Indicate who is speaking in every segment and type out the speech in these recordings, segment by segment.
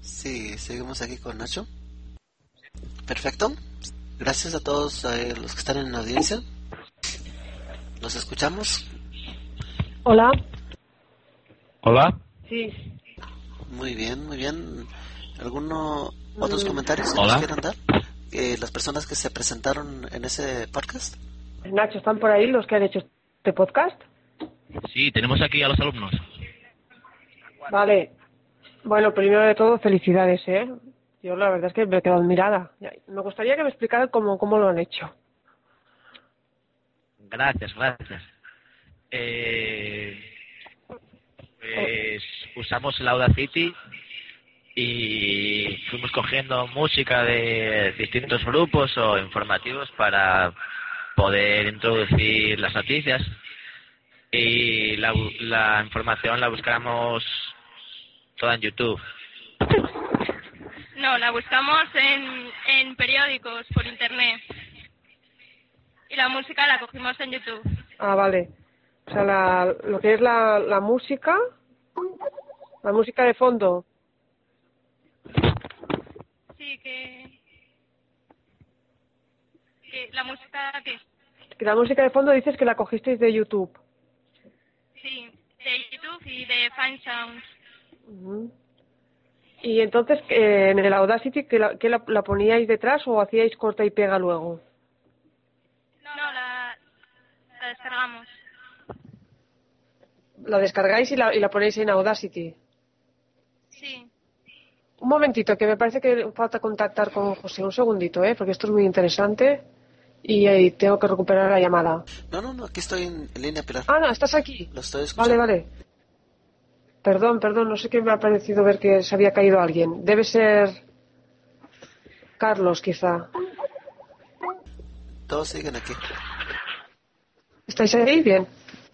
Speaker 1: Sí, seguimos aquí con Nacho. Perfecto. Gracias a todos los que están en la audiencia. ¿Los escuchamos?
Speaker 2: Hola.
Speaker 3: Hola.
Speaker 2: Sí.
Speaker 1: Muy bien, muy bien. ¿Alguno otros comentarios que nos
Speaker 3: Hola.
Speaker 1: quieran dar? Las personas que se presentaron en ese podcast.
Speaker 2: Nacho, ¿están por ahí los que han hecho este podcast?
Speaker 3: Sí, tenemos aquí a los alumnos.
Speaker 2: Vale. Bueno, primero de todo, felicidades, ¿eh? Yo la verdad es que me he quedado admirada. Me gustaría que me explicaran cómo lo han hecho.
Speaker 3: Gracias. Pues usamos el Audacity y fuimos cogiendo música de distintos grupos o informativos para poder introducir las noticias, y la información la buscamos toda en YouTube.
Speaker 4: No, la buscamos en periódicos por internet. Y la música la cogimos en YouTube.
Speaker 2: Ah, vale. O sea, lo que es la música de fondo.
Speaker 4: Sí, que la música que
Speaker 2: Que la música de fondo dices que la cogisteis de YouTube.
Speaker 4: sí, de YouTube y de Fine Sounds.
Speaker 2: Uh-huh. Y entonces, en el Audacity, ¿qué la poníais detrás o hacíais corta y pega luego?
Speaker 4: No, la descargamos.
Speaker 2: La descargáis y la ponéis en Audacity.
Speaker 4: Sí.
Speaker 2: Un momentito, que me parece que falta contactar con José. Un segundito, porque esto es muy interesante y tengo que recuperar la llamada.
Speaker 1: No, aquí estoy en línea, Pilar.
Speaker 2: Ah, no, estás aquí.
Speaker 1: Lo estoy escuchando.
Speaker 2: Vale. Perdón, no sé qué me ha parecido ver que se había caído alguien. Debe ser Carlos, quizá.
Speaker 1: Todos siguen aquí.
Speaker 2: ¿Estáis ahí? Bien.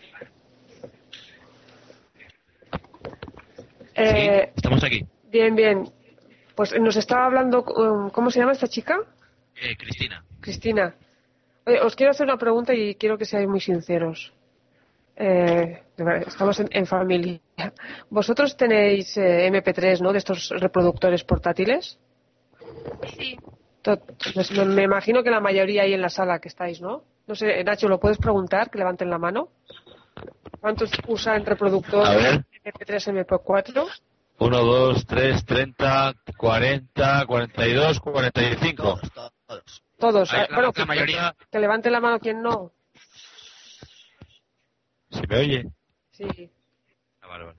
Speaker 3: Sí, estamos aquí.
Speaker 2: Bien. Pues nos estaba hablando, ¿cómo se llama esta chica?
Speaker 3: Cristina.
Speaker 2: Oye, os quiero hacer una pregunta y quiero que seáis muy sinceros. De verdad, estamos en familia. ¿Vosotros tenéis MP3, ¿no? De estos reproductores portátiles?
Speaker 4: Sí.
Speaker 2: Pues me imagino que la mayoría ahí en la sala que estáis, ¿no? No sé, Nacho, ¿lo puedes preguntar? Que levanten la mano. ¿Cuántos usan reproductores MP3, MP4?
Speaker 3: 1, 2, 3, 30, 40, 42, 45.
Speaker 2: Todos. Bueno,
Speaker 3: La mayoría.
Speaker 2: que levanten la mano quien no.
Speaker 3: ¿Se me oye?
Speaker 2: Sí.
Speaker 3: Vale.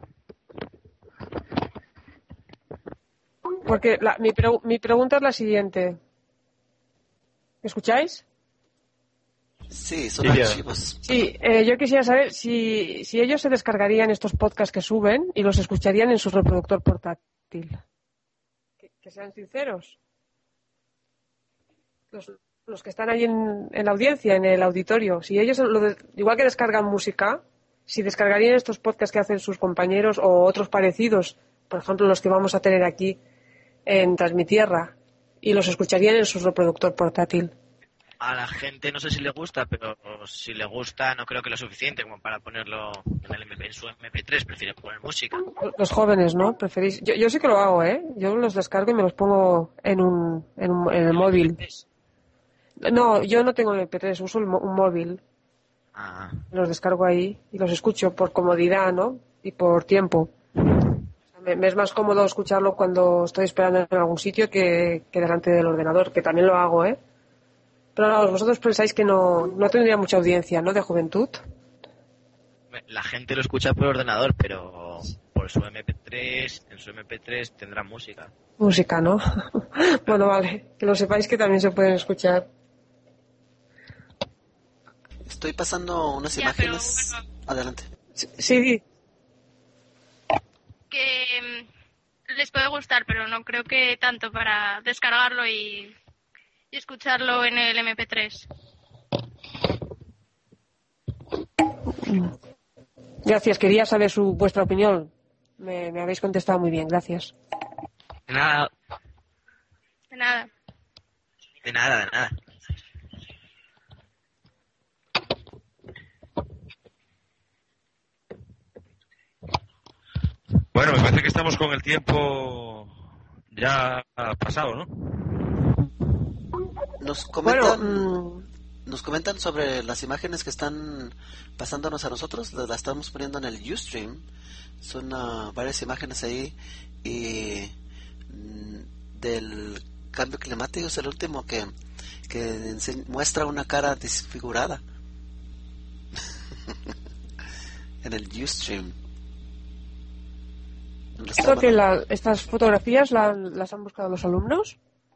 Speaker 2: Porque mi pregunta es la siguiente. ¿Me escucháis?
Speaker 1: Sí, son archivos.
Speaker 2: Sí, yo quisiera saber si ellos se descargarían estos podcasts que suben y los escucharían en su reproductor portátil. Que sean sinceros. Los que están ahí en la audiencia, en el auditorio, si ellos, igual que descargan música, si descargarían estos podcasts que hacen sus compañeros o otros parecidos, por ejemplo los que vamos a tener aquí en Transmitierra, y los escucharían en su reproductor portátil.
Speaker 5: A la gente no sé si le gusta, pero si le gusta no creo que lo suficiente como para ponerlo en su MP3, prefieren poner música.
Speaker 2: Los jóvenes, ¿no? Preferís. Yo sí que lo hago, Yo los descargo y me los pongo en el móvil. No, yo no tengo MP3, uso un móvil. Los descargo ahí y los escucho por comodidad, ¿no? Y por tiempo. Me es más cómodo escucharlo cuando estoy esperando en algún sitio que delante del ordenador, que también lo hago, Pero no, vosotros pensáis que no tendría mucha audiencia, ¿no? De juventud.
Speaker 5: La gente lo escucha por ordenador, pero por su MP3, en su MP3 tendrá música.
Speaker 2: Música, ¿no? Bueno, vale. Que lo sepáis que también se pueden escuchar.
Speaker 1: Estoy pasando unas imágenes.
Speaker 4: Pero, bueno,
Speaker 1: adelante.
Speaker 2: Sí.
Speaker 4: Que les puede gustar, pero no creo que tanto para descargarlo y escucharlo en el MP3.
Speaker 2: Gracias, quería saber vuestra opinión. Me habéis contestado muy bien, gracias.
Speaker 5: De nada.
Speaker 4: De nada.
Speaker 5: De nada.
Speaker 3: Bueno, me parece que estamos con el tiempo
Speaker 6: ya ha pasado, ¿no?
Speaker 1: Nos comentan sobre las imágenes que están pasándonos a nosotros, las estamos poniendo en el Ustream. Son varias imágenes ahí y del cambio climático es el último que muestra una cara desfigurada en el Ustream.
Speaker 2: ¿Esto que estas fotografías las han buscado los alumnos?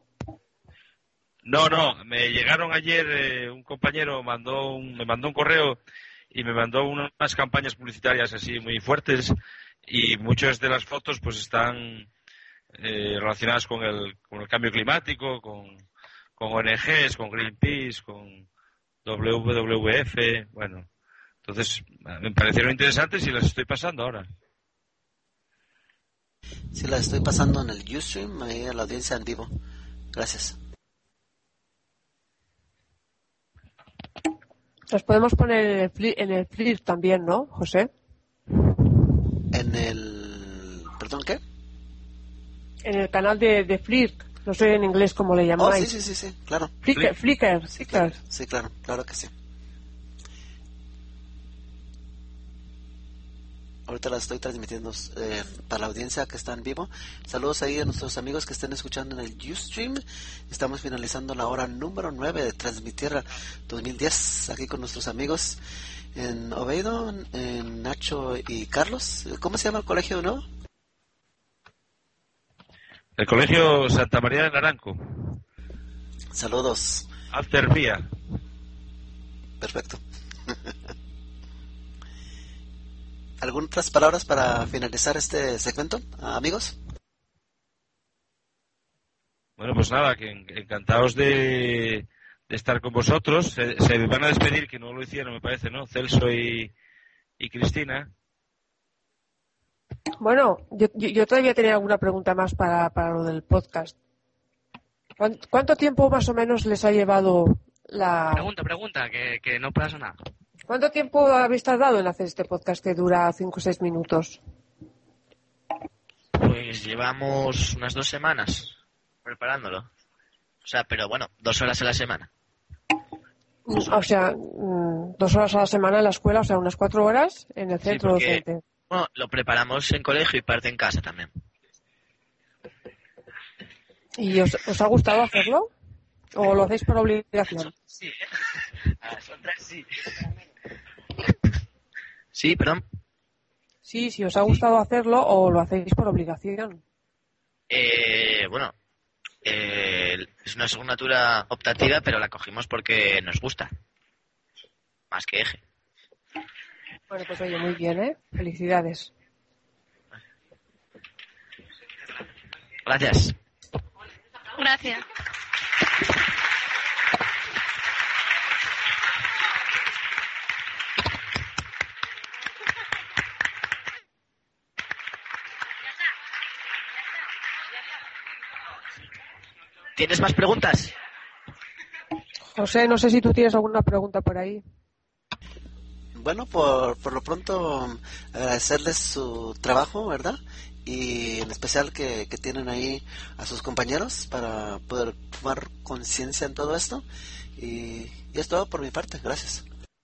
Speaker 6: No, me llegaron ayer, un compañero me mandó un correo y me mandó unas campañas publicitarias así muy fuertes, y muchas de las fotos pues están relacionadas con el cambio climático, con ONGs, con Greenpeace, con WWF, bueno, entonces me parecieron interesantes y las estoy pasando ahora.
Speaker 1: Sí, las estoy pasando en el Ustream, ahí a la audiencia en vivo. Gracias.
Speaker 2: Los podemos poner en el Flickr también, ¿no, José?
Speaker 1: ¿Perdón, qué?
Speaker 2: En el canal de Flickr. No sé en inglés cómo le llamáis.
Speaker 1: Sí, claro.
Speaker 2: Flickr.
Speaker 1: Sí, claro que sí. Ahorita la estoy transmitiendo para la audiencia que está en vivo. Saludos ahí a nuestros amigos que estén escuchando en el Ustream. Estamos finalizando la hora número 9 de Transmitierra 2010 aquí con nuestros amigos en Oviedo, en Nacho y Carlos. ¿Cómo se llama el colegio, no?
Speaker 6: El Colegio Santa María de Naranco.
Speaker 1: Saludos.
Speaker 6: After Vía.
Speaker 1: Perfecto. ¿Algunas otras palabras para finalizar este segmento, amigos?
Speaker 6: Bueno, pues nada, que encantados de estar con vosotros. Se van a despedir, que no lo hicieron, me parece, ¿no? Celso y Cristina.
Speaker 2: Bueno, yo todavía tenía alguna pregunta más para lo del podcast. ¿Cuánto tiempo más o menos les ha llevado la...
Speaker 5: Pregunta, que no pasa nada.
Speaker 2: ¿Cuánto tiempo habéis tardado en hacer este podcast que dura 5 o 6 minutos?
Speaker 5: Pues llevamos unas 2 semanas preparándolo. O sea, pero bueno, 2 horas a la semana.
Speaker 2: O sea, 2 horas a la semana en la escuela, o sea, unas 4 horas en el centro docente.
Speaker 5: Bueno, lo preparamos en colegio y parte en casa también.
Speaker 2: ¿Y os ha gustado hacerlo? ¿O lo hacéis por obligación?
Speaker 5: Sí. Son 3, sí. Sí, perdón.
Speaker 2: Sí, si os ha gustado hacerlo o lo hacéis por obligación.
Speaker 5: Bueno, es una asignatura optativa, pero la cogimos porque nos gusta. Más que eje.
Speaker 2: Bueno, pues oye, muy bien, ¿eh? Felicidades.
Speaker 5: Gracias.
Speaker 4: Gracias.
Speaker 5: ¿Tienes más preguntas?
Speaker 2: José, no sé si tú tienes alguna pregunta por ahí.
Speaker 1: Bueno, por lo pronto agradecerles su trabajo, ¿verdad? Y en especial que tienen ahí a sus compañeros para poder tomar conciencia en todo esto. Y es todo por mi parte. Gracias.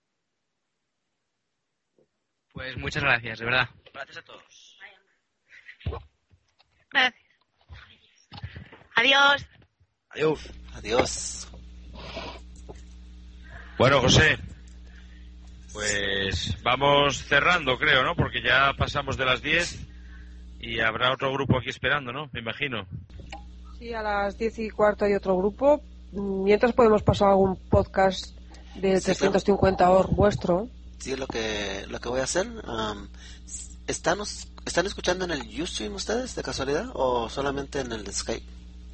Speaker 5: Pues muchas gracias, de verdad. Gracias a todos.
Speaker 4: Gracias. Adiós.
Speaker 1: Adiós.
Speaker 6: Bueno, José, pues vamos cerrando, creo, ¿no? Porque ya pasamos de las 10 y habrá otro grupo aquí esperando, ¿no? Me imagino.
Speaker 2: Sí, a las 10:15 hay otro grupo. Mientras podemos pasar algún podcast de 350 claro. Vuestro.
Speaker 1: Sí, lo que voy a hacer. ¿Están escuchando en el Ustream ustedes, de casualidad, o solamente en el Skype?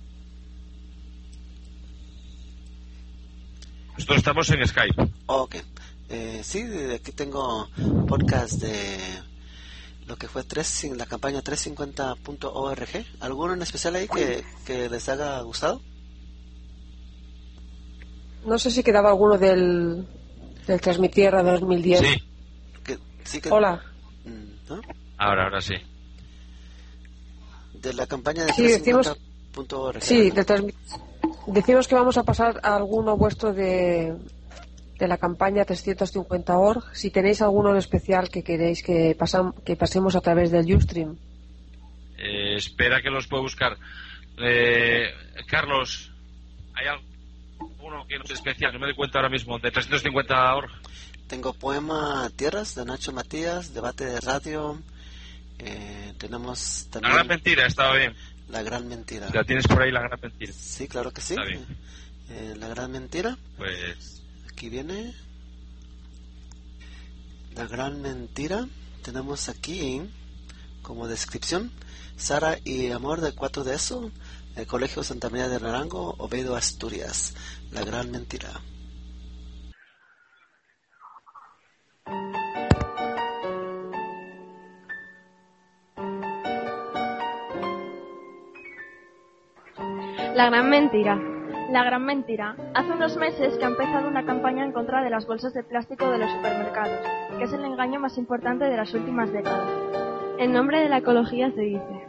Speaker 6: Nosotros estamos en Skype.
Speaker 1: Ok. Sí, aquí tengo podcast de lo que fue la campaña 350.org. ¿Alguno en especial ahí que les haya gustado?
Speaker 2: No sé si quedaba alguno del Transmitierra 2010.
Speaker 6: Sí.
Speaker 2: Hola.
Speaker 1: ¿No?
Speaker 6: Ahora sí.
Speaker 1: De la campaña de
Speaker 2: sí,
Speaker 1: 350.
Speaker 2: Sí, decimos que vamos a pasar a alguno vuestro de la campaña 350.org. Si tenéis alguno en especial que queréis que pasemos a través del Ustream.
Speaker 6: Espera que los puedo buscar. Carlos, ¿hay alguno que no es especial? No me doy cuenta ahora mismo. De 350.org.
Speaker 1: Tengo Poema Tierras de Nacho Matías, Debate de Radio. Tenemos también...
Speaker 6: La Gran Mentira, estaba bien.
Speaker 1: La Gran Mentira.
Speaker 6: ¿La tienes por ahí, La Gran Mentira?
Speaker 1: Sí, claro que sí.
Speaker 6: Está bien.
Speaker 1: La Gran Mentira.
Speaker 6: Pues...
Speaker 1: Aquí viene. La Gran Mentira. Tenemos aquí como descripción: Sara y Amor de 4 de ESO, el Colegio Santa María de Naranjo, Oviedo, Asturias. La Gran Mentira.
Speaker 7: La Gran Mentira. La Gran Mentira. Hace unos meses que ha empezado una campaña en contra de las bolsas de plástico de los supermercados, que es el engaño más importante de las últimas décadas. En nombre de la ecología se dice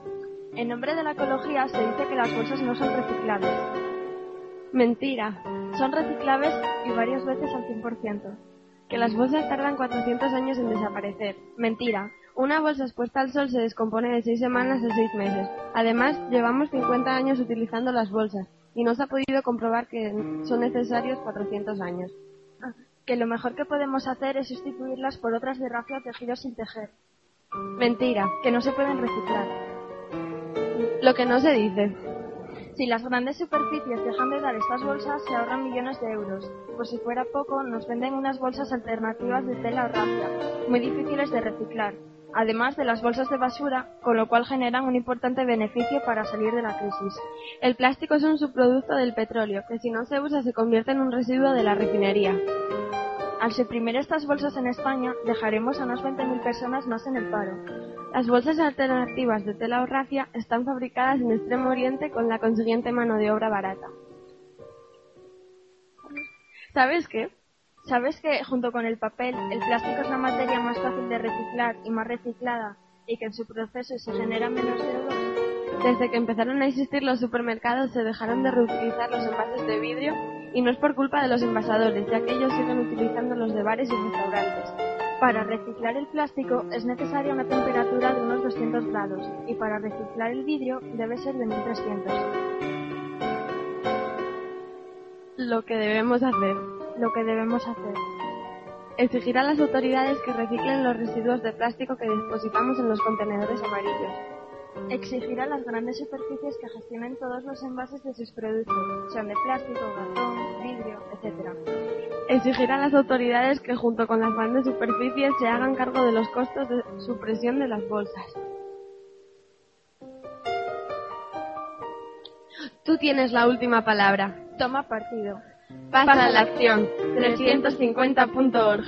Speaker 7: que las bolsas no son reciclables. Mentira. Son reciclables y varias veces al 100%. Que las bolsas tardan 400 años en desaparecer. Mentira. Una bolsa expuesta al sol se descompone de 6 semanas a 6 meses. Además, llevamos 50 años utilizando las bolsas y no se ha podido comprobar que son necesarios 400 años. Que lo mejor que podemos hacer es sustituirlas por otras de raffia o tejidos sin tejer. Mentira, que no se pueden reciclar. Lo que no se dice. Si las grandes superficies dejan de dar estas bolsas, se ahorran millones de euros. Por si fuera poco, nos venden unas bolsas alternativas de tela o raffia, muy difíciles de reciclar, además de las bolsas de basura, con lo cual generan un importante beneficio para salir de la crisis. El plástico es un subproducto del petróleo, que si no se usa se convierte en un residuo de la refinería. Al suprimir estas bolsas en España, dejaremos a unas 20.000 personas más en el paro. Las bolsas alternativas de tela o raffia están fabricadas en Extremo Oriente con la consiguiente mano de obra barata. ¿Sabes qué? ¿Sabes que junto con el papel, el plástico es la materia más fácil de reciclar y más reciclada, y que en su proceso se genera menos CO2? Desde que empezaron a existir los supermercados se dejaron de reutilizar los envases de vidrio, y no es por culpa de los envasadores, ya que ellos siguen utilizando los de bares y restaurantes. Para reciclar el plástico es necesaria una temperatura de unos 200 grados, y para reciclar el vidrio debe ser de 1300. Lo que debemos hacer. Exigir a las autoridades que reciclen los residuos de plástico que depositamos en los contenedores amarillos. Exigir a las grandes superficies que gestionen todos los envases de sus productos, sean de plástico, cartón, vidrio, etc. Exigir a las autoridades que junto con las grandes superficies se hagan cargo de los costos de supresión de las bolsas. Tú tienes la última palabra. Toma partido. Pasa a la acción. 350.org.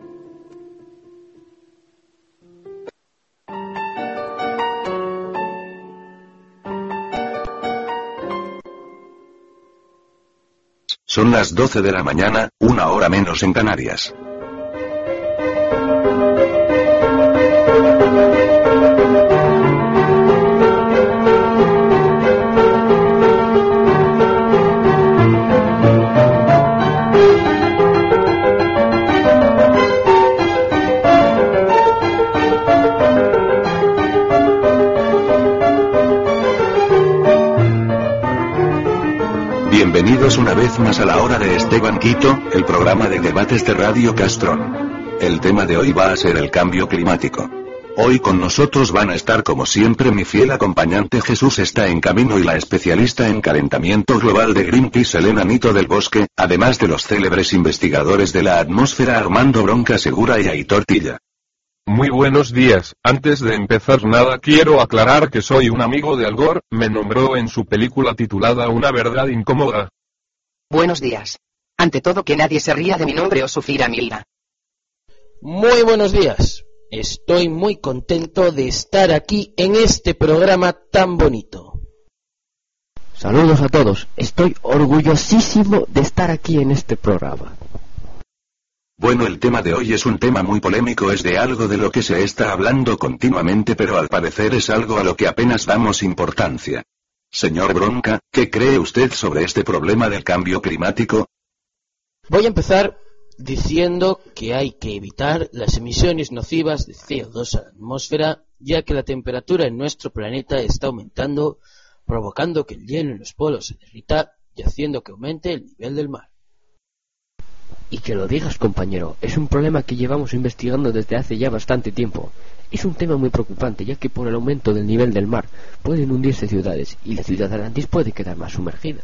Speaker 8: Son las 12 de la mañana, 1 hora menos en Canarias. Bienvenidos una vez más a la hora de Esteban Quito, el programa de debates de Radio Castrón. El tema de hoy va a ser el cambio climático. Hoy con nosotros van a estar como siempre mi fiel acompañante Jesús está en camino y la especialista en calentamiento global de Greenpeace Elena Nito del Bosque, además de los célebres investigadores de la atmósfera Armando Bronca Segura y Aitor Tilla.
Speaker 9: Muy buenos días, antes de empezar nada quiero aclarar que soy un amigo de Al Gore, me nombró en su película titulada Una verdad incómoda.
Speaker 10: Buenos días. Ante todo que nadie se ría de mi nombre o sufrirá mi ira.
Speaker 11: Muy buenos días. Estoy muy contento de estar aquí en este programa tan bonito.
Speaker 12: Saludos a todos, estoy orgullosísimo de estar aquí en este programa.
Speaker 8: Bueno, el tema de hoy es un tema muy polémico, es de algo de lo que se está hablando continuamente, pero al parecer es algo a lo que apenas damos importancia. Señor Bronca, ¿qué cree usted sobre este problema del cambio climático?
Speaker 11: Voy a empezar diciendo que hay que evitar las emisiones nocivas de CO2 a la atmósfera, ya que la temperatura en nuestro planeta está aumentando, provocando que el hielo en los polos se derrita y haciendo que aumente el nivel del mar.
Speaker 12: Y que lo digas, compañero, es un problema que llevamos investigando desde hace ya bastante tiempo. Es un tema muy preocupante, ya que por el aumento del nivel del mar pueden hundirse ciudades y la ciudad de Atlantis puede quedar más sumergida.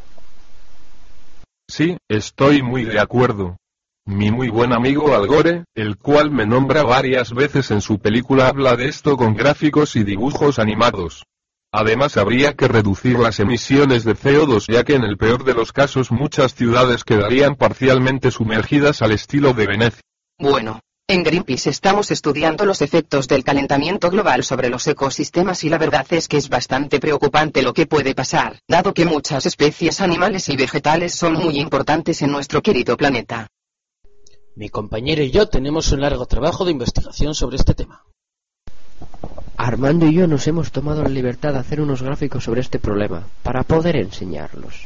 Speaker 9: Sí, estoy muy de acuerdo. Mi muy buen amigo Al Gore, el cual me nombra varias veces en su película, habla de esto con gráficos y dibujos animados. Además habría que reducir las emisiones de CO2, ya que en el peor de los casos muchas ciudades quedarían parcialmente sumergidas al estilo de Venecia.
Speaker 10: Bueno, en Greenpeace estamos estudiando los efectos del calentamiento global sobre los ecosistemas y la verdad es que es bastante preocupante lo que puede pasar, dado que muchas especies animales y vegetales son muy importantes en nuestro querido planeta.
Speaker 11: Mi compañero y yo tenemos un largo trabajo de investigación sobre este tema.
Speaker 12: Armando y yo nos hemos tomado la libertad de hacer unos gráficos sobre este problema, para poder enseñarlos.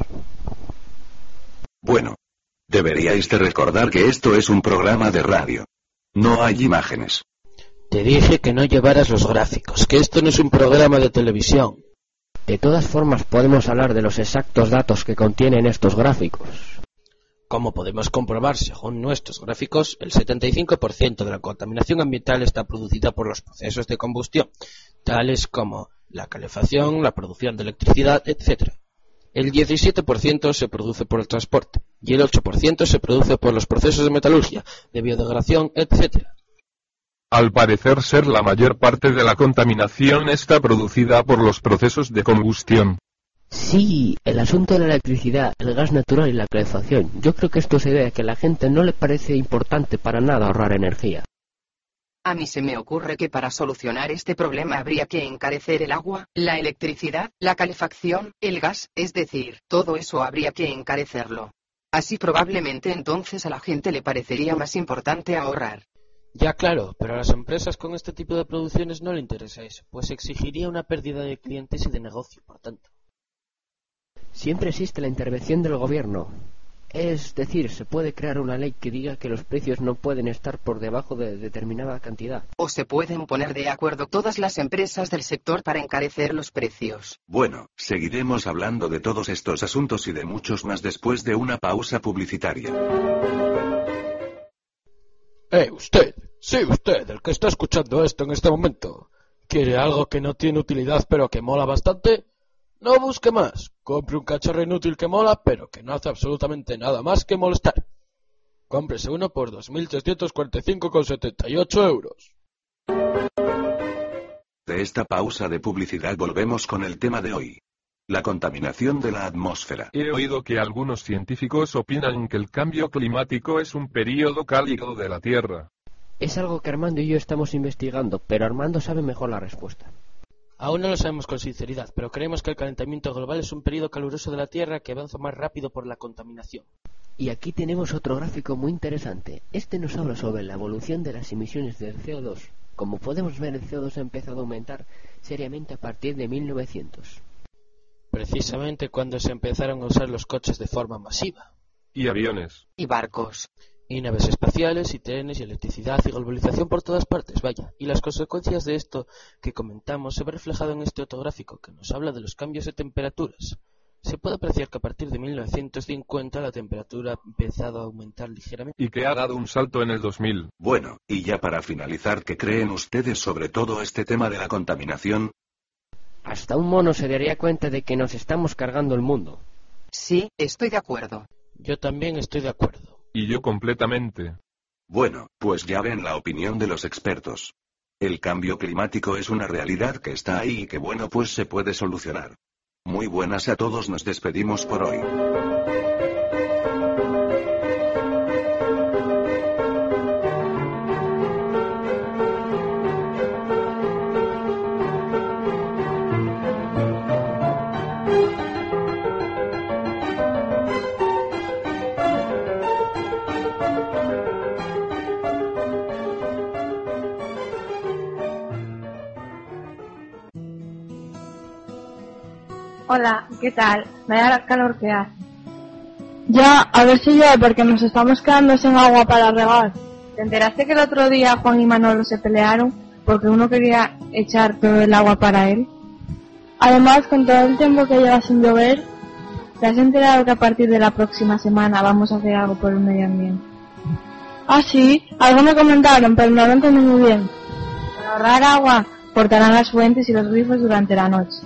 Speaker 8: Bueno, deberíais de recordar que esto es un programa de radio. No hay imágenes.
Speaker 11: Te dije que no llevaras los gráficos, que esto no es un programa de televisión.
Speaker 12: De todas formas podemos hablar de los exactos datos que contienen estos gráficos.
Speaker 11: Como podemos comprobar según nuestros gráficos, el 75% de la contaminación ambiental está producida por los procesos de combustión, tales como la calefacción, la producción de electricidad, etc. El 17% se produce por el transporte, y el 8% se produce por los procesos de metalurgia, de biodegradación, etc.
Speaker 9: Al parecer ser la mayor parte de la contaminación está producida por los procesos de combustión.
Speaker 12: Sí, el asunto de la electricidad, el gas natural y la calefacción. Yo creo que esto se debe a que a la gente no le parece importante para nada ahorrar energía.
Speaker 10: A mí se me ocurre que para solucionar este problema habría que encarecer el agua, la electricidad, la calefacción, el gas, es decir, todo eso habría que encarecerlo. Así probablemente entonces a la gente le parecería más importante ahorrar.
Speaker 11: Ya claro, pero a las empresas con este tipo de producciones no le interesa eso, pues exigiría una pérdida de clientes y de negocio, por tanto.
Speaker 12: Siempre existe la intervención del gobierno. Es decir, se puede crear una ley que diga que los precios no pueden estar por debajo de determinada cantidad.
Speaker 10: O se pueden poner de acuerdo todas las empresas del sector para encarecer los precios.
Speaker 8: Bueno, seguiremos hablando de todos estos asuntos y de muchos más después de una pausa publicitaria.
Speaker 11: Usted, sí usted, el que está escuchando esto en este momento, ¿quiere algo que no tiene utilidad pero que mola bastante? No busque más. Compre un cacharro inútil que mola, pero que no hace absolutamente nada más que molestar. Cómprese uno por 2.345,78 euros.
Speaker 8: De esta pausa de publicidad volvemos con el tema de hoy. La contaminación de la atmósfera.
Speaker 9: He oído que algunos científicos opinan que el cambio climático es un período cálido de la Tierra.
Speaker 12: Es algo que Armando y yo estamos investigando, pero Armando sabe mejor la respuesta.
Speaker 11: Aún no lo sabemos con sinceridad, pero creemos que el calentamiento global es un periodo caluroso de la Tierra que avanza más rápido por la contaminación.
Speaker 12: Y aquí tenemos otro gráfico muy interesante. Este nos habla sobre la evolución de las emisiones del CO2. Como podemos ver, el CO2 ha empezado a aumentar seriamente a partir de 1900.
Speaker 11: Precisamente cuando se empezaron a usar los coches de forma masiva.
Speaker 9: Y aviones.
Speaker 10: Y barcos.
Speaker 11: Y naves espaciales, y trenes, y electricidad, y globalización por todas partes, vaya. Y las consecuencias de esto que comentamos se ve reflejado en este otro gráfico que nos habla de los cambios de temperaturas. Se puede apreciar que a partir de 1950 la temperatura ha empezado a aumentar ligeramente.
Speaker 9: Y que ha dado un salto en el 2000.
Speaker 8: Bueno, y ya para finalizar, ¿qué creen ustedes sobre todo este tema de la contaminación?
Speaker 12: Hasta un mono se daría cuenta de que nos estamos cargando el mundo.
Speaker 10: Sí, estoy de acuerdo.
Speaker 11: Yo también estoy de acuerdo.
Speaker 9: Y yo completamente.
Speaker 8: Bueno, pues ya ven la opinión de los expertos. El cambio climático es una realidad que está ahí y que bueno pues se puede solucionar. Muy buenas a todos, nos despedimos por hoy.
Speaker 13: Hola, ¿qué tal? Me da calor que hace. Ya, a ver si llueve porque nos estamos quedando sin agua para regar. ¿Te enteraste que el otro día Juan y Manolo se pelearon porque uno quería echar todo el agua para él? Además, con todo el tiempo que lleva sin llover, ¿te has enterado que a partir de la próxima semana vamos a hacer algo por el medio ambiente? Ah, sí, algo me comentaron, pero no lo entendí muy bien. Para ahorrar agua, cortarán las fuentes y los grifos durante la noche.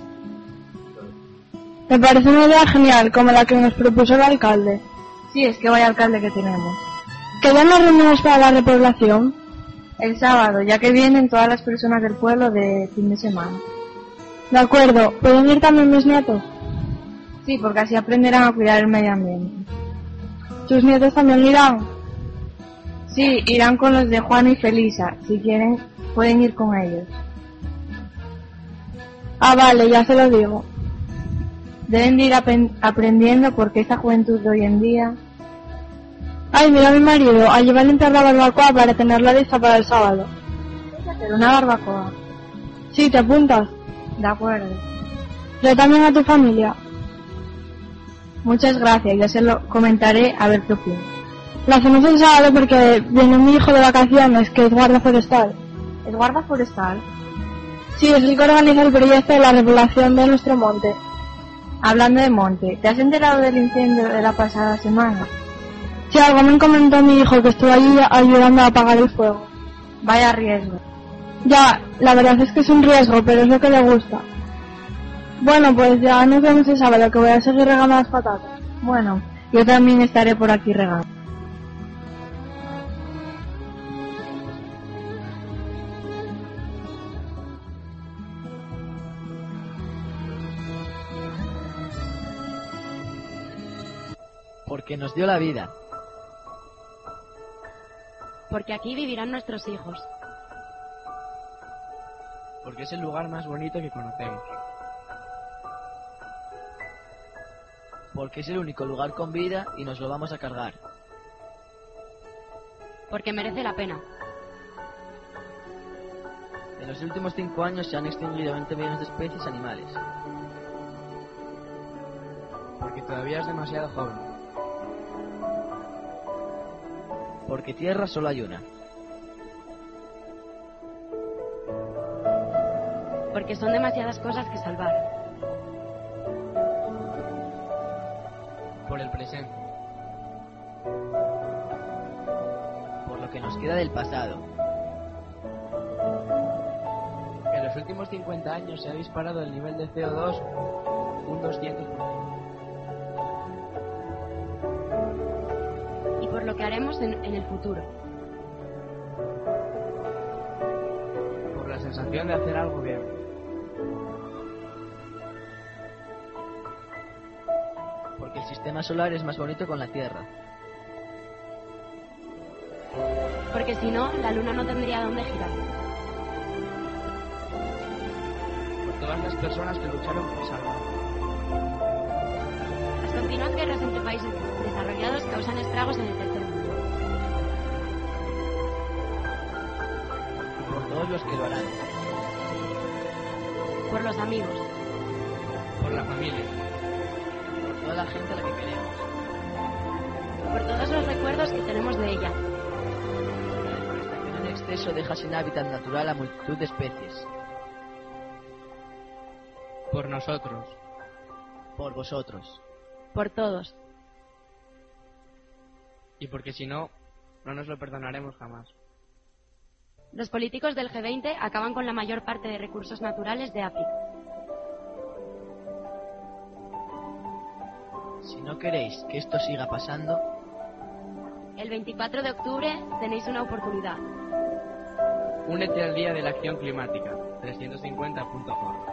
Speaker 13: Me parece una idea genial, como la que nos propuso el alcalde. Sí, es que vaya alcalde que tenemos. ¿Qué día nos reunimos para la repoblación? El sábado, ya que vienen todas las personas del pueblo de fin de semana. De acuerdo, ¿pueden ir también mis nietos? Sí, porque así aprenderán a cuidar el medio ambiente. ¿Tus nietos también irán? Sí, irán con los de Juan y Felisa. Si quieren, pueden ir con ellos. Ah, vale, ya se lo digo. Deben de ir aprendiendo porque esta juventud de hoy en día... Ay, mira a mi marido, allí va a limpiar la barbacoa para tenerla lista para el sábado. ¿Quieres hacer una barbacoa? Sí, ¿te apuntas? De acuerdo. Yo también a tu familia. Muchas gracias, ya se lo comentaré a ver qué opina. La hacemos el sábado porque viene mi hijo de vacaciones, que es guarda forestal. ¿Es guarda forestal? Sí, es el que organiza el proyecto de la repoblación de nuestro monte. Hablando de monte, ¿te has enterado del incendio de la pasada semana? Sí, algo me comentó mi hijo que estuvo allí ayudando a apagar el fuego. Vaya riesgo. Ya, la verdad es que es un riesgo, pero es lo que le gusta. Bueno, pues ya nos vemos el sábado, que voy a seguir regando las patatas. Bueno, yo también estaré por aquí regando.
Speaker 14: Porque nos dio la vida.
Speaker 15: Porque aquí vivirán nuestros hijos.
Speaker 16: Porque es el lugar más bonito que conocemos.
Speaker 14: Porque es el único lugar con vida y nos lo vamos a cargar.
Speaker 15: Porque merece la pena.
Speaker 14: En los últimos 5 años se han extinguido 20 millones de especies animales.
Speaker 16: Porque todavía es demasiado joven.
Speaker 14: Porque tierra solo hay una.
Speaker 15: Porque son demasiadas cosas que salvar.
Speaker 16: Por el presente.
Speaker 14: Por lo que nos queda del pasado.
Speaker 16: En los últimos 50 años se ha disparado el nivel de CO2 un 200%.
Speaker 15: Y por lo que haremos en el futuro.
Speaker 16: Por la sensación de hacer algo bien.
Speaker 14: Porque el sistema solar es más bonito con la Tierra.
Speaker 15: Porque si no, la Luna no tendría dónde girar.
Speaker 16: Por todas las personas que lucharon por salvar.
Speaker 15: Las continuas guerras entre países desarrollados causan estragos en el tercer mundo.
Speaker 14: Y por todos los que lo harán.
Speaker 15: Por los amigos.
Speaker 16: Por la familia.
Speaker 14: Por toda la gente a la que queremos.
Speaker 15: Por todos los recuerdos que tenemos de ella.
Speaker 14: La deforestación en exceso deja sin hábitat natural a multitud de especies.
Speaker 16: Por nosotros.
Speaker 14: Por vosotros.
Speaker 15: Por todos.
Speaker 16: Y porque si no, no nos lo perdonaremos jamás.
Speaker 15: Los políticos del G20 acaban con la mayor parte de recursos naturales de África.
Speaker 14: Si no queréis que esto siga pasando,
Speaker 15: el 24 de octubre tenéis una oportunidad.
Speaker 16: Únete al Día de la Acción Climática, 350.org.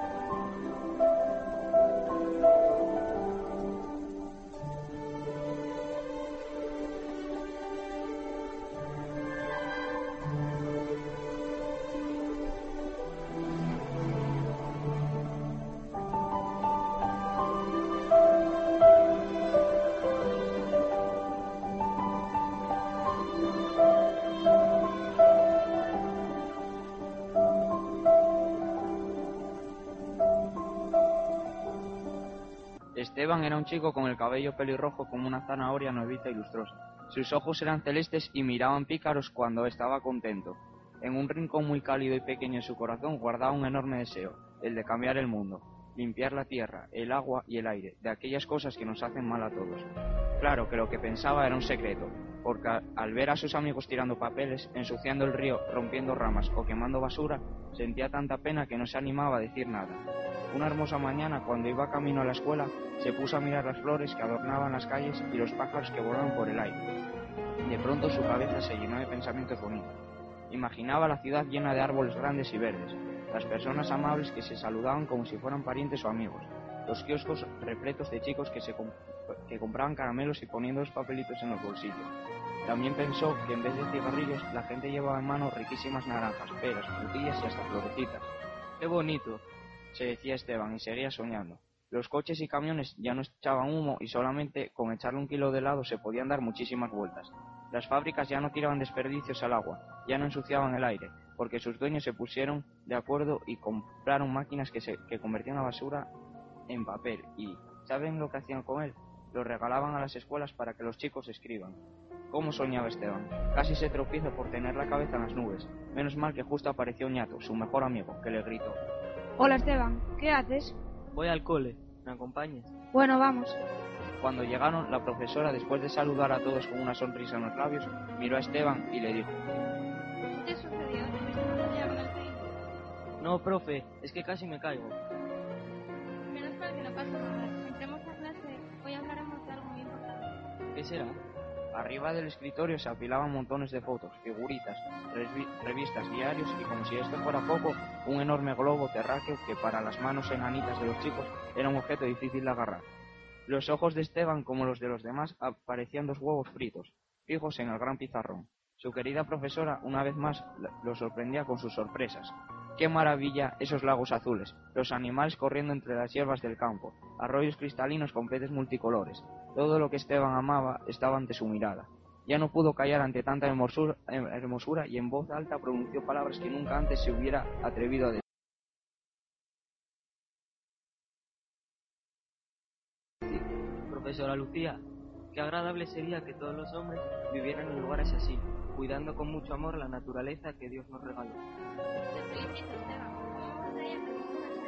Speaker 16: Esteban era un chico con el cabello pelirrojo como una zanahoria nuevita y lustrosa. Sus ojos eran celestes y miraban pícaros cuando estaba contento. En un rincón muy cálido y pequeño en su corazón guardaba un enorme deseo, el de cambiar el mundo, limpiar la tierra, el agua y el aire, de aquellas cosas que nos hacen mal a todos. Claro que lo que pensaba era un secreto, porque al ver a sus amigos tirando papeles, ensuciando el río, rompiendo ramas o quemando basura, sentía tanta pena que no se animaba a decir nada. Una hermosa mañana, cuando iba camino a la escuela, se puso a mirar las flores que adornaban las calles y los pájaros que volaban por el aire. De pronto su cabeza se llenó de pensamientos bonitos. Imaginaba la ciudad llena de árboles grandes y verdes, las personas amables que se saludaban como si fueran parientes o amigos, los kioscos repletos de chicos que compraban caramelos y poniendo los papelitos en los bolsillos. También pensó que en vez de cigarrillos, la gente llevaba en mano riquísimas naranjas, peras, frutillas y hasta florecitas. ¡Qué bonito!, se decía Esteban, y seguía soñando. Los coches y camiones ya no echaban humo y solamente con echarle 1 kilo de helado se podían dar muchísimas vueltas. Las fábricas ya no tiraban desperdicios al agua, ya no ensuciaban el aire, porque sus dueños se pusieron de acuerdo y compraron máquinas que convertían la basura en papel. ¿Y saben lo que hacían con él? Lo regalaban a las escuelas para que los chicos escriban. ¿Cómo soñaba Esteban? Casi se tropieza por tener la cabeza en las nubes. Menos mal que justo apareció Ñato, su mejor amigo, que le gritó:
Speaker 13: Hola Esteban, ¿qué haces?
Speaker 16: Voy al cole, ¿me acompañas?
Speaker 13: Bueno, vamos.
Speaker 16: Cuando llegaron, la profesora, después de saludar a todos con una sonrisa en los labios, miró a Esteban y le dijo:
Speaker 4: ¿Qué te sucedió? ¿Tuviste una pelea con el técnico?
Speaker 16: No, profe, es que casi me caigo.
Speaker 4: Menos mal que no pasa nada. Entremos a clase, hoy hablaremos de algo muy importante.
Speaker 16: ¿Qué será? Arriba del escritorio se apilaban montones de fotos, figuritas, revistas, diarios y, como si esto fuera poco, un enorme globo terráqueo que para las manos enanitas de los chicos era un objeto difícil de agarrar. Los ojos de Esteban, como los de los demás, parecían 2 huevos fritos, fijos en el gran pizarrón. Su querida profesora, una vez más, lo sorprendía con sus sorpresas. ¡Qué maravilla esos lagos azules! Los animales corriendo entre las hierbas del campo, arroyos cristalinos con peces multicolores. Todo lo que Esteban amaba estaba ante su mirada. Ya no pudo callar ante tanta hermosura y en voz alta pronunció palabras que nunca antes se hubiera atrevido a decir.
Speaker 17: Profesora Lucía, qué agradable sería que todos los hombres vivieran en lugares así, cuidando con mucho amor la naturaleza que Dios nos regaló.
Speaker 4: Te felicito, Esteban. ¿Cómo me gustaría que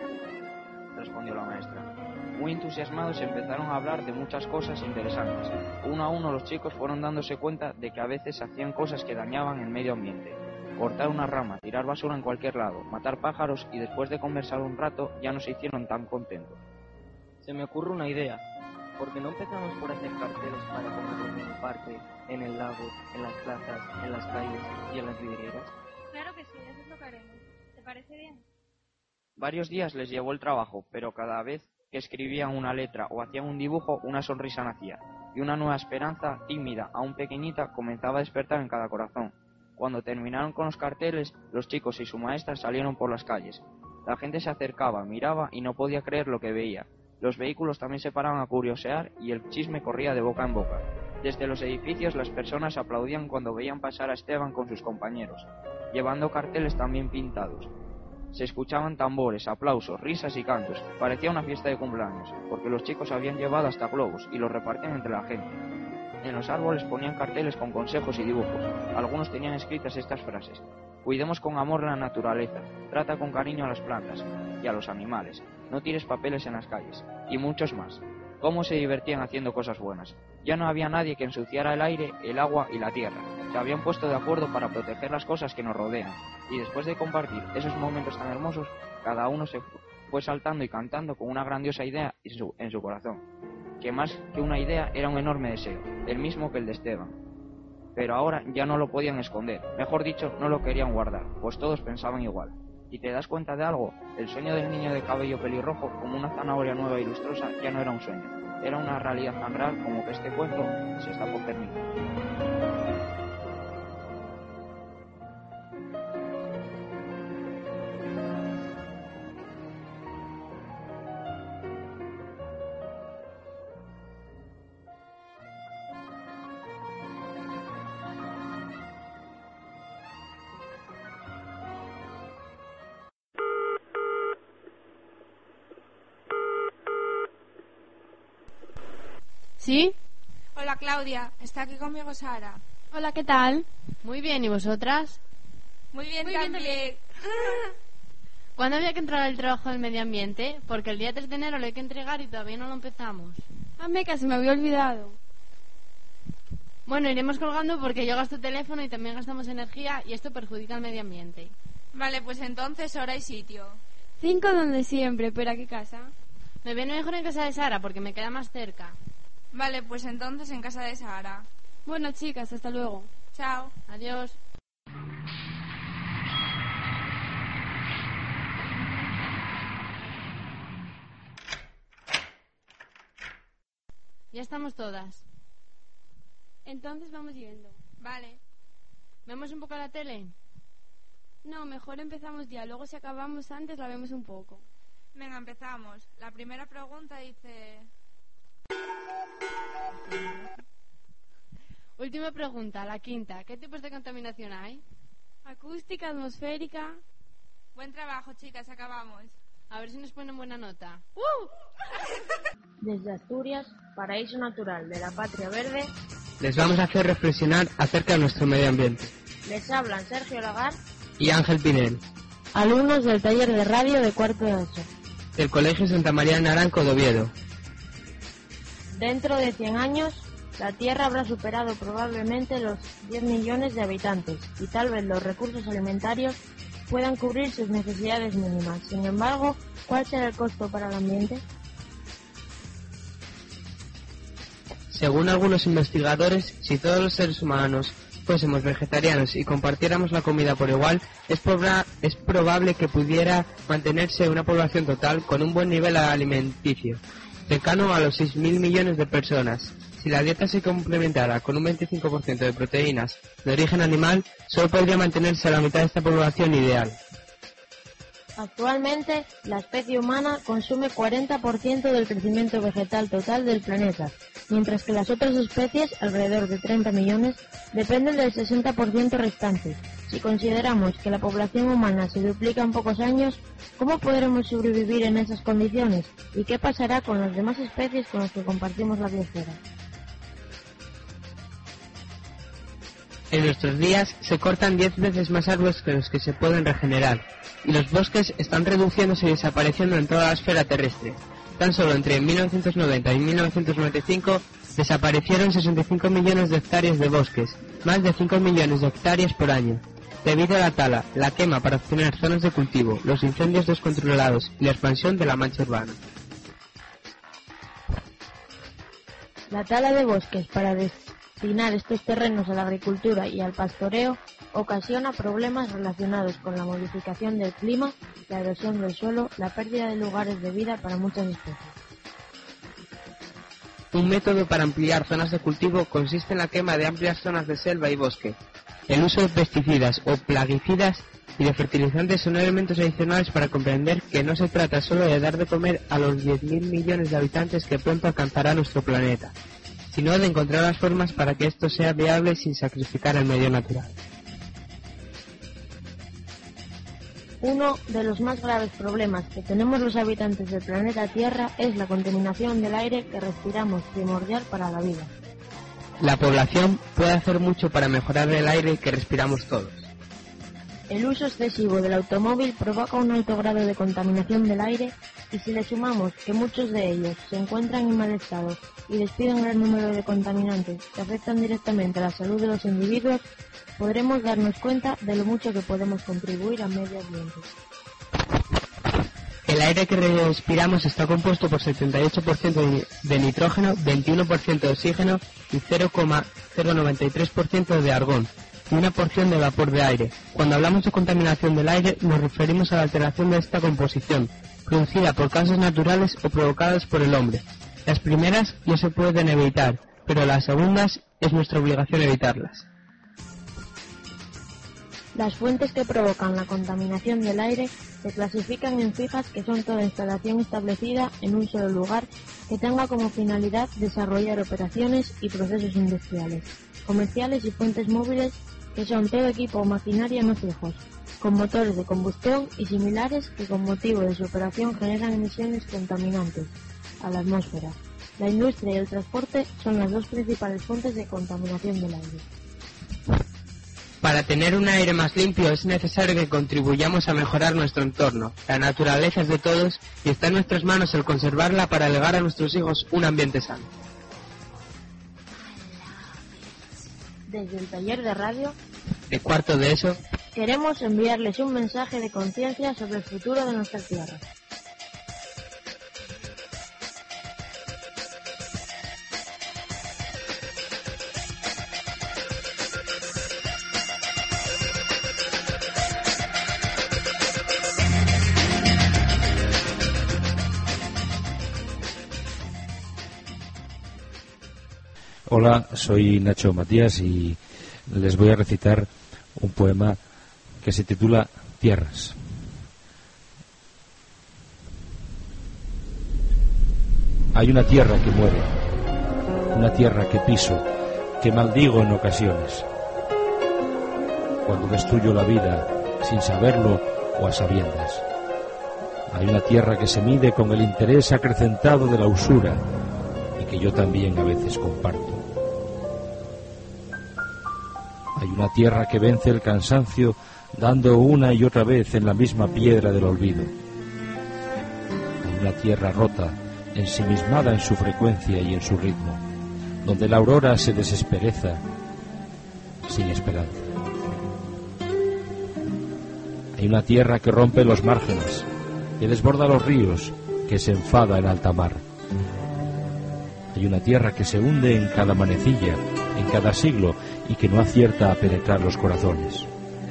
Speaker 4: tú
Speaker 16: respondió la maestra. Muy entusiasmados empezaron a hablar de muchas cosas interesantes. Uno a uno los chicos fueron dándose cuenta de que a veces hacían cosas que dañaban el medio ambiente. Cortar una rama, tirar basura en cualquier lado, matar pájaros, y después de conversar un rato ya no se hicieron tan contentos.
Speaker 17: Se me ocurre una idea. ¿Por qué no empezamos por hacer carteles para ponerlos en el parque, en el lago, en las plazas, en las calles y en las vidrieras?
Speaker 4: Claro que sí, eso es lo que haremos. ¿Te parece bien?
Speaker 16: Varios días les llevó el trabajo, pero cada vez que escribían una letra o hacían un dibujo, una sonrisa nacía, y una nueva esperanza, tímida, aún pequeñita, comenzaba a despertar en cada corazón. Cuando terminaron con los carteles, los chicos y su maestra salieron por las calles. La gente se acercaba, miraba y no podía creer lo que veía. Los vehículos también se paraban a curiosear y el chisme corría de boca en boca. Desde los edificios las personas aplaudían cuando veían pasar a Esteban con sus compañeros, llevando carteles también pintados. Se escuchaban tambores, aplausos, risas y cantos. Parecía una fiesta de cumpleaños, porque los chicos habían llevado hasta globos y los repartían entre la gente. En los árboles ponían carteles con consejos y dibujos. Algunos tenían escritas estas frases: cuidemos con amor la naturaleza, trata con cariño a las plantas y a los animales, no tires papeles en las calles, y muchos más. Cómo se divertían haciendo cosas buenas. Ya no había nadie que ensuciara el aire, el agua y la tierra. Se habían puesto de acuerdo para proteger las cosas que nos rodean, y después de compartir esos momentos tan hermosos, cada uno se fue saltando y cantando con una grandiosa idea en su corazón, que más que una idea era un enorme deseo, el mismo que el de Esteban. Pero ahora ya no lo podían esconder, mejor dicho, no lo querían guardar, pues todos pensaban igual. ¿Y te das cuenta de algo? El sueño del niño de cabello pelirrojo, como una zanahoria nueva y lustrosa, ya no era un sueño, era una realidad tan real como que este cuento se está por terminar.
Speaker 18: ¿Sí?
Speaker 13: Hola Claudia, está aquí conmigo Sara.
Speaker 18: Hola, ¿qué tal? Muy bien, ¿y vosotras?
Speaker 13: Muy bien también.
Speaker 18: ¿Cuándo había que entrar al trabajo del medio ambiente? Porque el día 3 de enero lo hay que entregar y todavía no lo empezamos.
Speaker 13: Que se me había olvidado.
Speaker 18: Bueno, iremos colgando porque yo gasto teléfono y también gastamos energía y esto perjudica al medio ambiente.
Speaker 13: Vale, pues entonces hora y sitio.
Speaker 7: 5 donde siempre, pero ¿a qué casa?
Speaker 18: Me viene mejor en casa de Sara porque me queda más cerca.
Speaker 13: Vale, pues entonces en casa de Sara.
Speaker 7: Bueno, chicas, hasta luego.
Speaker 13: Chao.
Speaker 18: Adiós. Ya estamos todas.
Speaker 7: Entonces vamos yendo.
Speaker 13: Vale.
Speaker 18: ¿Vemos un poco la tele?
Speaker 7: No, mejor empezamos ya. Luego si acabamos antes la vemos un poco.
Speaker 13: Venga, empezamos. La primera pregunta dice...
Speaker 18: Última pregunta, la quinta. ¿Qué tipos de contaminación hay?
Speaker 7: Acústica, atmosférica...
Speaker 13: Buen trabajo, chicas, acabamos.
Speaker 18: A ver si nos ponen buena nota.
Speaker 19: Desde Asturias, paraíso natural de la patria verde,
Speaker 11: les vamos a hacer reflexionar acerca de nuestro medio ambiente.
Speaker 19: les hablan Sergio Lagar
Speaker 11: Y Ángel Pinel,
Speaker 19: alumnos del taller de radio de cuarto de ESO.
Speaker 11: del Colegio Santa María de Naranco de Oviedo.
Speaker 19: Dentro de 100 años, la Tierra habrá superado probablemente los 10 millones de habitantes y tal vez los recursos alimentarios puedan cubrir sus necesidades mínimas. Sin embargo, ¿cuál será el costo para el ambiente?
Speaker 11: Según algunos investigadores, si todos los seres humanos fuésemos vegetarianos y compartiéramos la comida por igual, es probable que pudiera mantenerse una población total con un buen nivel alimenticio, cercano a los 6.000 millones de personas. Si la dieta se complementara con un 25% de proteínas de origen animal, solo podría mantenerse la mitad de esta población ideal.
Speaker 19: Actualmente, la especie humana consume 40% del crecimiento vegetal total del planeta, mientras que las otras especies, alrededor de 30 millones, dependen del 60% restante. Si consideramos que la población humana se duplica en pocos años, ¿cómo podremos sobrevivir en esas condiciones? ¿Y qué pasará con las demás especies con las que compartimos la biosfera?
Speaker 11: En nuestros días se cortan 10 veces más árboles que los que se pueden regenerar, y los bosques están reduciéndose y desapareciendo en toda la esfera terrestre. Tan solo entre 1990 y 1995 desaparecieron 65 millones de hectáreas de bosques, más de 5 millones de hectáreas por año, debido a la tala, la quema para obtener zonas de cultivo, los incendios descontrolados y la expansión de la mancha urbana.
Speaker 19: La tala de bosques para destinar estos terrenos a la agricultura y al pastoreo ocasiona problemas relacionados con la modificación del clima, la erosión del suelo, la pérdida de lugares de vida para muchas especies.
Speaker 11: Un método para ampliar zonas de cultivo consiste en la quema de amplias zonas de selva y bosque. El uso de pesticidas o plaguicidas y de fertilizantes son elementos adicionales para comprender que no se trata solo de dar de comer a los 10.000 millones de habitantes que pronto alcanzará nuestro planeta, sino de encontrar las formas para que esto sea viable sin sacrificar el medio natural.
Speaker 19: Uno de los más graves problemas que tenemos los habitantes del planeta Tierra es la contaminación del aire que respiramos, primordial para la vida.
Speaker 11: La población puede hacer mucho para mejorar el aire que respiramos todos.
Speaker 19: El uso excesivo del automóvil provoca un alto grado de contaminación del aire y si le sumamos que muchos de ellos se encuentran en mal estado y despiden un gran número de contaminantes que afectan directamente a la salud de los individuos, podremos darnos cuenta de lo mucho que podemos contribuir al medio ambiente.
Speaker 11: El aire que respiramos está compuesto por 78% de nitrógeno, 21% de oxígeno y 0,093% de argón, y una porción de vapor de aire. Cuando hablamos de contaminación del aire, nos referimos a la alteración de esta composición, producida por causas naturales o provocadas por el hombre. Las primeras no se pueden evitar, pero las segundas es nuestra obligación evitarlas.
Speaker 19: Las fuentes que provocan la contaminación del aire se clasifican en fijas, que son toda instalación establecida en un solo lugar que tenga como finalidad desarrollar operaciones y procesos industriales, comerciales y fuentes móviles, que son todo equipo o maquinaria no fijos, con motores de combustión y similares que con motivo de su operación generan emisiones contaminantes a la atmósfera. La industria y el transporte son las dos principales fuentes de contaminación del aire.
Speaker 20: Para tener un aire más limpio es necesario que contribuyamos a mejorar nuestro entorno. La naturaleza es de todos y está en nuestras manos el conservarla para legar a nuestros hijos un ambiente sano.
Speaker 19: Desde el taller de radio
Speaker 20: De cuarto de eso,
Speaker 19: queremos enviarles un mensaje de conciencia sobre el futuro de nuestra tierra.
Speaker 21: Hola, soy Nacho Matías y les voy a recitar un poema que se titula Tierras. Hay una tierra que muere, una tierra que piso, que maldigo en ocasiones, cuando destruyo la vida sin saberlo o a sabiendas. Hay una tierra que se mide con el interés acrecentado de la usura y que yo también a veces comparto. Hay una tierra que vence el cansancio dando una y otra vez en la misma piedra del olvido. Hay una tierra rota, ensimismada en su frecuencia y en su ritmo, donde la aurora se desespereza sin esperanza. Hay una tierra que rompe los márgenes, que desborda los ríos, que se enfada en alta mar. Hay una tierra que se hunde en cada manecilla, en cada siglo, y que no acierta a penetrar los corazones.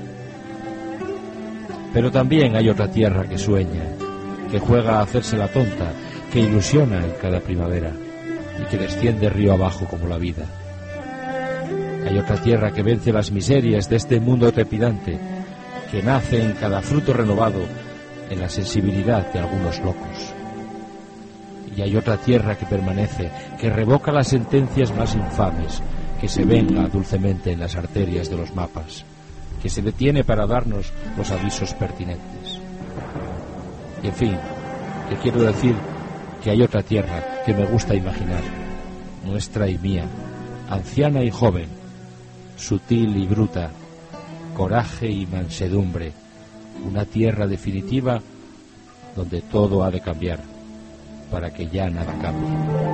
Speaker 21: Pero también hay otra tierra que sueña, que juega a hacerse la tonta, que ilusiona en cada primavera, y que desciende río abajo como la vida. Hay otra tierra que vence las miserias de este mundo trepidante, que nace en cada fruto renovado, en la sensibilidad de algunos locos. Y hay otra tierra que permanece, que revoca las sentencias más infames, que se venga dulcemente en las arterias de los mapas, que se detiene para darnos los avisos pertinentes. Y en fin, que quiero decir que hay otra tierra que me gusta imaginar, nuestra y mía, anciana y joven, sutil y bruta, coraje y mansedumbre, una tierra definitiva donde todo ha de cambiar para que ya nada cambie.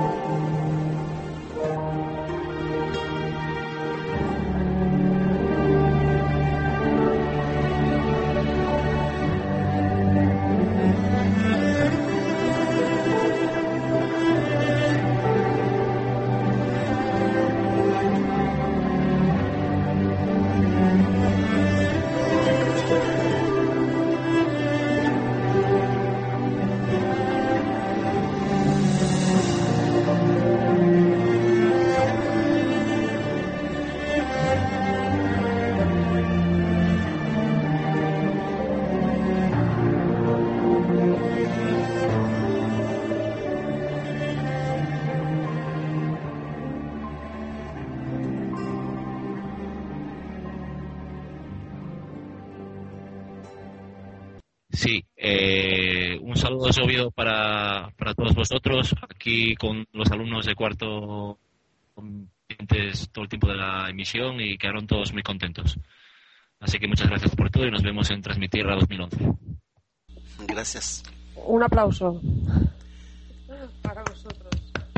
Speaker 6: Sí, un saludo obvio para todos vosotros, aquí con los alumnos de cuarto, pendientes todo el tiempo de la emisión y quedaron todos muy contentos. Así que muchas gracias por todo y nos vemos en Transmitierra 2011.
Speaker 1: Gracias.
Speaker 2: Un aplauso para vosotros.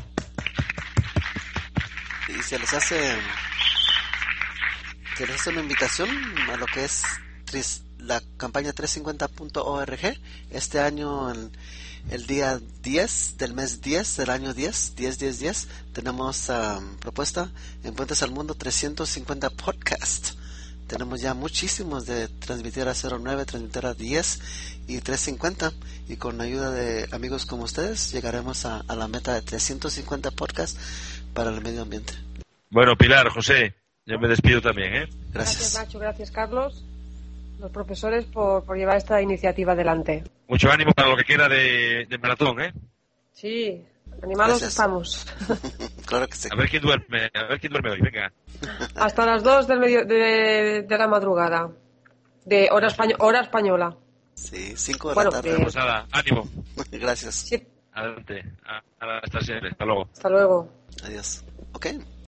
Speaker 1: Y se les hace una invitación a lo que es la campaña 350.org. Este año, el día 10 del mes 10 del año 10, tenemos propuesta en Puentes al Mundo 350 podcast. Tenemos ya muchísimos de Transmitierra 09, Transmitierra 10 y 350, y con ayuda de amigos como ustedes llegaremos a la meta de 350 podcasts para el medio ambiente.
Speaker 6: Bueno, Pilar, José, yo me despido también, ¿eh?
Speaker 2: Gracias Nacho, gracias Carlos, los profesores por llevar esta iniciativa adelante.
Speaker 6: Mucho ánimo para lo que queda de maratón, ¿eh?
Speaker 2: Sí, animados estamos.
Speaker 1: Claro que sí.
Speaker 6: A ver quién duerme hoy, venga.
Speaker 2: Hasta las 2 de la madrugada, de hora española.
Speaker 1: Sí, 5 de la tarde.
Speaker 6: Pues nada, ánimo.
Speaker 1: Gracias.
Speaker 2: Sí.
Speaker 6: Adelante. Hasta siempre. Hasta luego.
Speaker 2: Hasta luego.
Speaker 1: Adiós. Ok.